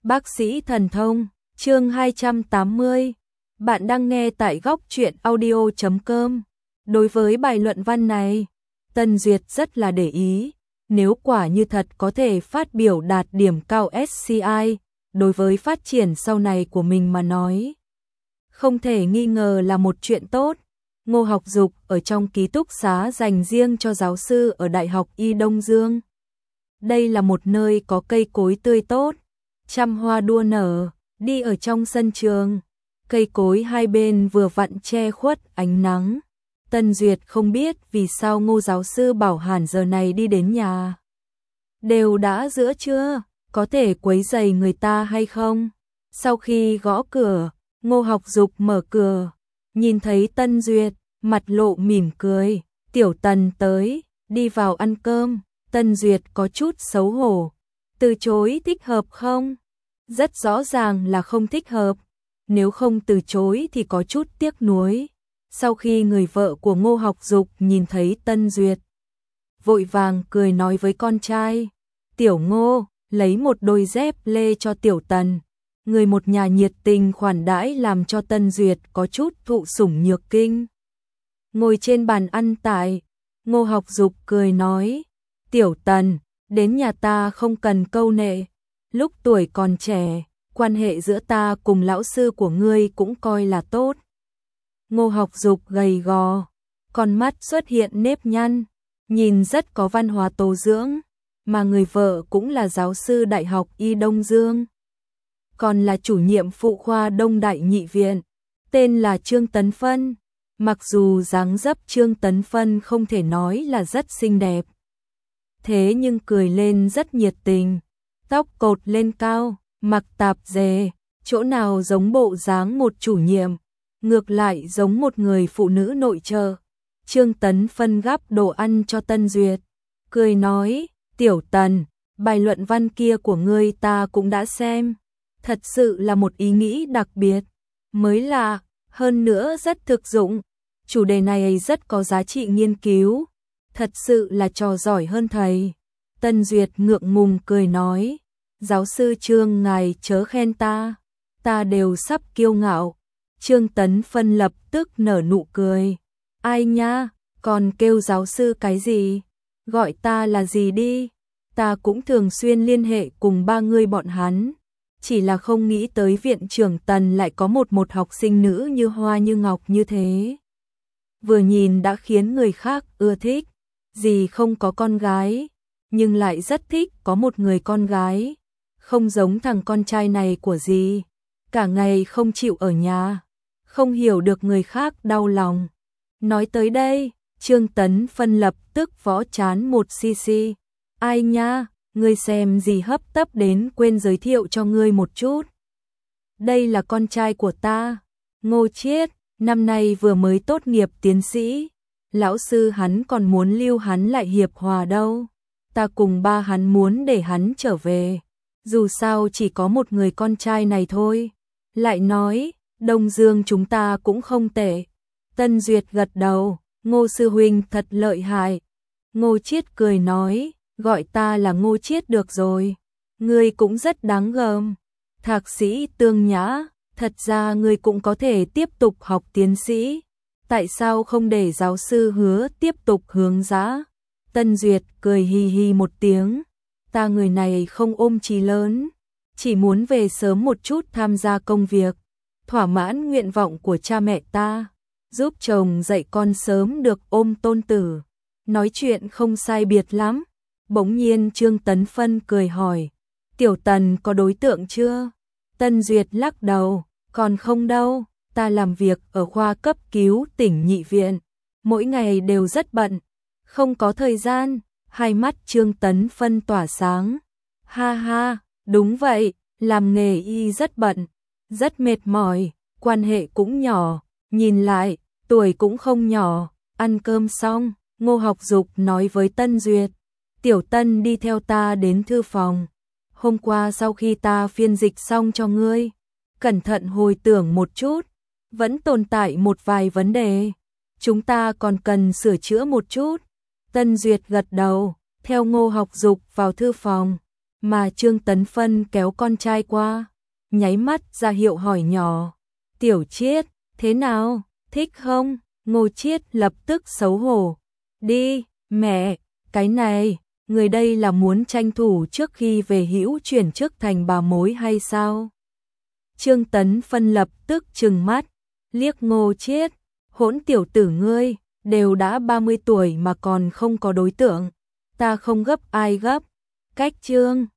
Bác sĩ thần thông, chương 280. Bạn đang nghe tại góc truyện audio.com. Đối với bài luận văn này, Tân Duyệt rất là để ý. Nếu quả như thật có thể phát biểu đạt điểm cao SCI, đối với phát triển sau này của mình mà nói, không thể nghi ngờ là một chuyện tốt. Ngô Học Dục ở trong ký túc xá dành riêng cho giáo sư ở Đại học Y Đông Dương. Đây là một nơi có cây cối tươi tốt, trăm hoa đua nở, đi ở trong sân trường, cây cối hai bên vừa vặn che khuất ánh nắng. Tân Duyệt không biết vì sao Ngô giáo sư bảo hẳn giờ này đi đến nhà. Đều đã giữa trưa, có thể quấy rầy người ta hay không? Sau khi gõ cửa, Ngô Học Dục mở cửa, nhìn thấy Tân Duyệt, mặt lộ mỉm cười. Tiểu Tần tới, đi vào ăn cơm. Tân Duyệt có chút xấu hổ. Từ chối thích hợp không? Rất rõ ràng là không thích hợp. Nếu không từ chối thì có chút tiếc nuối. Sau khi người vợ của Ngô Học Dục nhìn thấy Tân Duyệt, vội vàng cười nói với con trai. Tiểu Ngô, lấy một đôi dép lê cho Tiểu Tần. Người một nhà nhiệt tình khoản đãi làm cho Tân Duyệt có chút thụ sủng nhược kinh. Ngồi trên bàn ăn tại, Ngô Học Dục cười nói. Tiểu Tần, đến nhà ta không cần câu nệ. Lúc tuổi còn trẻ, quan hệ giữa ta cùng lão sư của ngươi cũng coi là tốt. Ngô Học Dục gầy gò, con mắt xuất hiện nếp nhăn, nhìn rất có văn hóa tố dưỡng, mà người vợ cũng là giáo sư Đại học Y Đông Dương, còn là chủ nhiệm phụ khoa Đông Đại Nhị Viện, tên là Trương Tấn Phân. Mặc dù dáng dấp Trương Tấn Phân không thể nói là rất xinh đẹp, thế nhưng cười lên rất nhiệt tình, tóc cột lên cao, mặc tạp dề, chỗ nào giống bộ dáng một chủ nhiệm, ngược lại giống một người phụ nữ nội trợ. Trương Tấn Phân gắp đồ ăn cho Tân Duyệt, cười nói, Tiểu Tần, bài luận văn kia của ngươi ta cũng đã xem, thật sự là một ý nghĩ đặc biệt, mới lạ, hơn nữa rất thực dụng, chủ đề này rất có giá trị nghiên cứu, thật sự là trò giỏi hơn thầy. Tân Duyệt ngượng ngùng cười nói, giáo sư Trương ngài chớ khen ta đều sắp kiêu ngạo. Trương Tấn Phân lập tức nở nụ cười, ai nha, còn kêu giáo sư cái gì, gọi ta là gì đi, ta cũng thường xuyên liên hệ cùng ba người bọn hắn, chỉ là không nghĩ tới viện trưởng Tần lại có một học sinh nữ như hoa như ngọc như thế. Vừa nhìn đã khiến người khác ưa thích, dì không có con gái, nhưng lại rất thích có một người con gái, không giống thằng con trai này của dì, cả ngày không chịu ở nhà, không hiểu được người khác đau lòng. Nói tới đây, Trương Tấn Phân lập tức võ chán một cc. Ai nha, ngươi xem gì hấp tấp đến quên giới thiệu cho ngươi một chút. Đây là con trai của ta, Ngô Chiết, năm nay vừa mới tốt nghiệp tiến sĩ. Lão sư hắn còn muốn lưu hắn lại Hiệp Hòa đâu. Ta cùng ba hắn muốn để hắn trở về. Dù sao chỉ có một người con trai này thôi. Lại nói, Đông Dương chúng ta cũng không tệ. Tân Duyệt gật đầu, Ngô sư huynh thật lợi hại. Ngô Chiết cười nói, gọi ta là Ngô Chiết được rồi. Ngươi cũng rất đáng gờm. Thạc sĩ Tương Nhã, thật ra ngươi cũng có thể tiếp tục học tiến sĩ. Tại sao không để giáo sư Hứa tiếp tục hướng dẫn? Tân Duyệt cười hi hi một tiếng. Ta người này không ôm chí lớn, chỉ muốn về sớm một chút tham gia công việc, thỏa mãn nguyện vọng của cha mẹ ta, giúp chồng dạy con sớm được ôm tôn tử. Nói chuyện không sai biệt lắm. Bỗng nhiên Trương Tấn Phân cười hỏi, Tiểu Tần có đối tượng chưa? Tân Duyệt lắc đầu, còn không đâu, ta làm việc ở khoa cấp cứu tỉnh Nhị Viện, mỗi ngày đều rất bận, không có thời gian. Hai mắt Trương Tấn Phân tỏa sáng. Ha ha, đúng vậy, làm nghề y rất bận, rất mệt mỏi, quan hệ cũng nhỏ, nhìn lại, tuổi cũng không nhỏ. Ăn cơm xong, Ngô Học Dục nói với Tân Duyệt, Tiểu Tân đi theo ta đến thư phòng. Hôm qua sau khi ta phiên dịch xong cho ngươi, cẩn thận hồi tưởng một chút, vẫn tồn tại một vài vấn đề, chúng ta còn cần sửa chữa một chút. Tân Duyệt gật đầu, theo Ngô Học Dục vào thư phòng, mà Trương Tấn Phân kéo con trai qua, nháy mắt ra hiệu hỏi nhỏ, Tiểu Chiết, thế nào, thích không? Ngô Chiết lập tức xấu hổ, đi, mẹ, cái này, người đây là muốn tranh thủ trước khi về hữu chuyển chức thành bà mối hay sao? Trương Tấn Phân lập tức trừng mắt, liếc Ngô Chiết, hỗn tiểu tử ngươi, đều đã 30 tuổi mà còn không có đối tượng, ta không gấp ai gấp, cách Trương